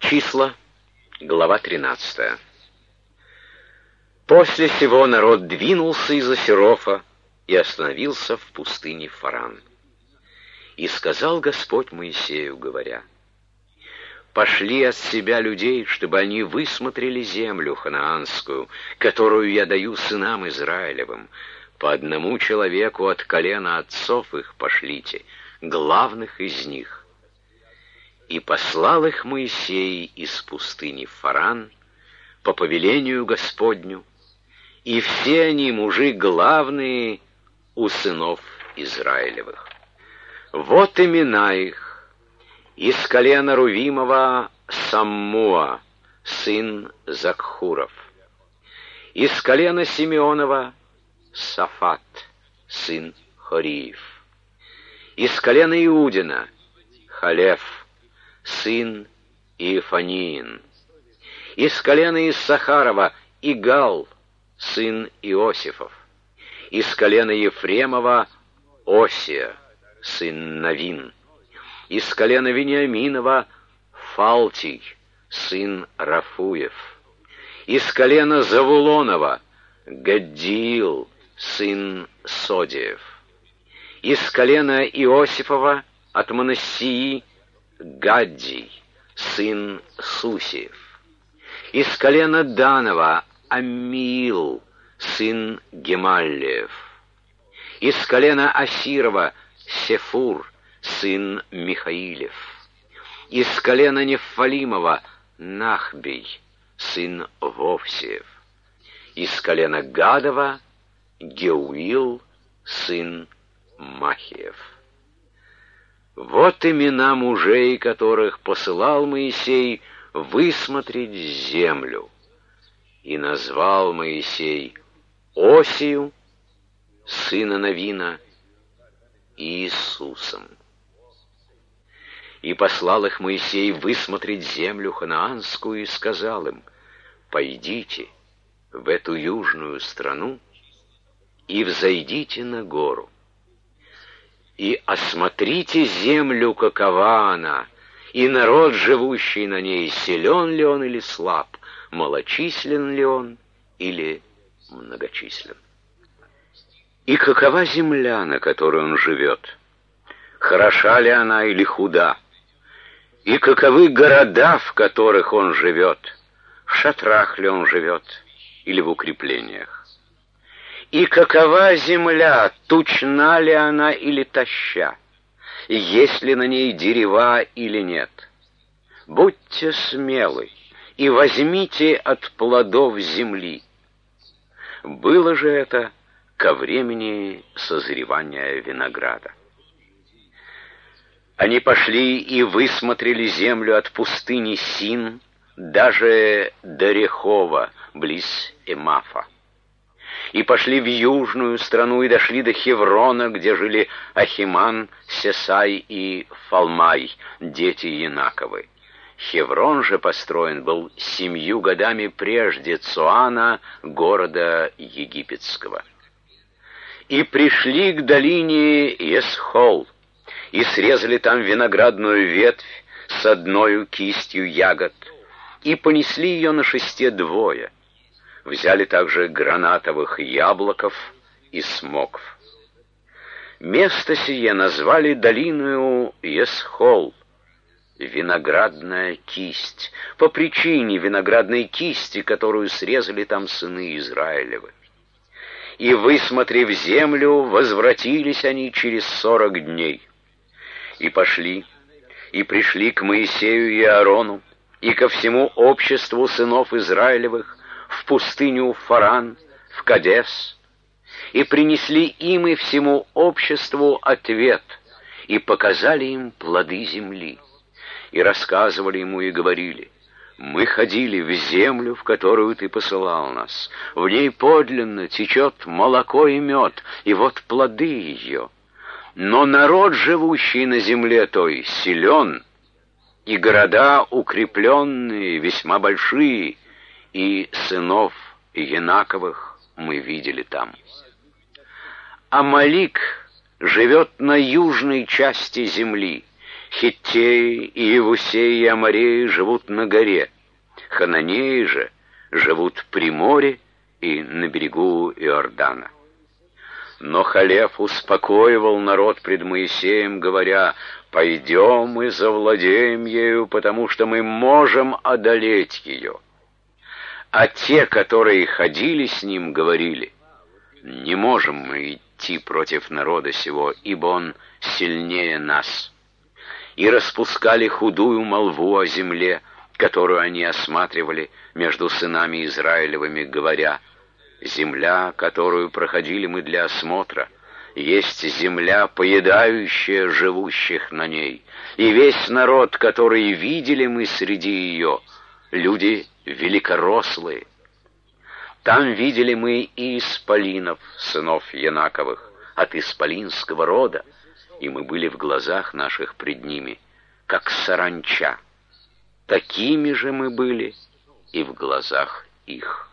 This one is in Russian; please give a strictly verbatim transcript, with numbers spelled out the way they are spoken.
Числа, глава тринадцатая. После сего народ двинулся из Асерофа и остановился в пустыне Фаран. И сказал Господь Моисею, говоря: «Пошли от себя людей, чтобы они высмотрели землю ханаанскую, которую я даю сынам Израилевым. По одному человеку от колена отцов их пошлите, главных из них». И послал их Моисей из пустыни Фаран по повелению Господню, и все они мужи главные у сынов Израилевых. Вот имена их: из колена Рувимова Саммуа, сын Закхуров; из колена Симеонова Сафат, сын Хориев; из колена Иудина Халев, сын Иефаниин; из колена Иссахарова Игал, сын Иосифов; из колена Ефремова Осия, сын Навин; из колена Вениаминова Фалтий, сын Рафуев; из колена Завулонова Гаддиил, сын Содиев; из колена Иосифова от Манассии Гаддий, сын Сусиев; из колена Данова Аммиил, сын Гемаллиев; из колена Асирова Сефур, сын Михаилев; из колена Нефалимова Нахбий, сын Вовсиев; из колена Гадова Геуил, сын Махиев. Вот имена мужей, которых посылал Моисей высмотреть землю. И назвал Моисей Осию, сына Навина, Иисусом. И послал их Моисей высмотреть землю ханаанскую, и сказал им: «Пойдите в эту южную страну и взойдите на гору, и осмотрите землю, какова она, и народ, живущий на ней, силен ли он или слаб, малочислен ли он или многочислен. И какова земля, на которой он живет, хороша ли она или худа, и каковы города, в которых он живет, в шатрах ли он живет или в укреплениях. И какова земля, тучна ли она или тоща, и есть ли на ней дерева или нет. Будьте смелы и возьмите от плодов земли». Было же это ко времени созревания винограда. Они пошли и высмотрели землю от пустыни Син даже до Рехова, близ Эмафа. И пошли в южную страну и дошли до Хеврона, где жили Ахиман, Сесай и Фалмай, дети Янаковы. Хеврон же построен был семью годами прежде Цоана, города египетского. И пришли к долине Есхол, и срезали там виноградную ветвь с одною кистью ягод, и понесли ее на шесте двое. Взяли также гранатовых яблоков и смокв. Место сие назвали долиною Есхол, виноградная кисть, по причине виноградной кисти, которую срезали там сыны Израилевы. И, высмотрев землю, возвратились они через сорок дней. И пошли, и пришли к Моисею и Аарону, и ко всему обществу сынов Израилевых, в пустыню Фаран, в Кадес, и принесли им и всему обществу ответ, и показали им плоды земли, и рассказывали ему и говорили: «Мы ходили в землю, в которую ты посылал нас, в ней подлинно течет молоко и мед, и вот плоды ее. Но народ, живущий на земле той, силен, и города укрепленные, весьма большие, и сынов Янаковых мы видели там. Амалик живет на южной части земли, Хиттеи, и Иевусеи, и Амореи живут на горе. Хананеи же живут при море и на берегу Иордана. Но Халев успокоивал народ пред Моисеем, говоря: «Пойдем и завладеем ею, потому что мы можем одолеть ее». А те, которые ходили с ним, говорили: «Не можем мы идти против народа сего, ибо он сильнее нас». И распускали худую молву о земле, которую они осматривали между сынами Израилевыми, говоря: «Земля, которую проходили мы для осмотра, есть земля, поедающая живущих на ней, и весь народ, который видели мы среди ее, люди великорослые. Там видели мы и исполинов, сынов Янаковых, от исполинского рода, и мы были в глазах наших пред ними, как саранча. Такими же мы были и в глазах их».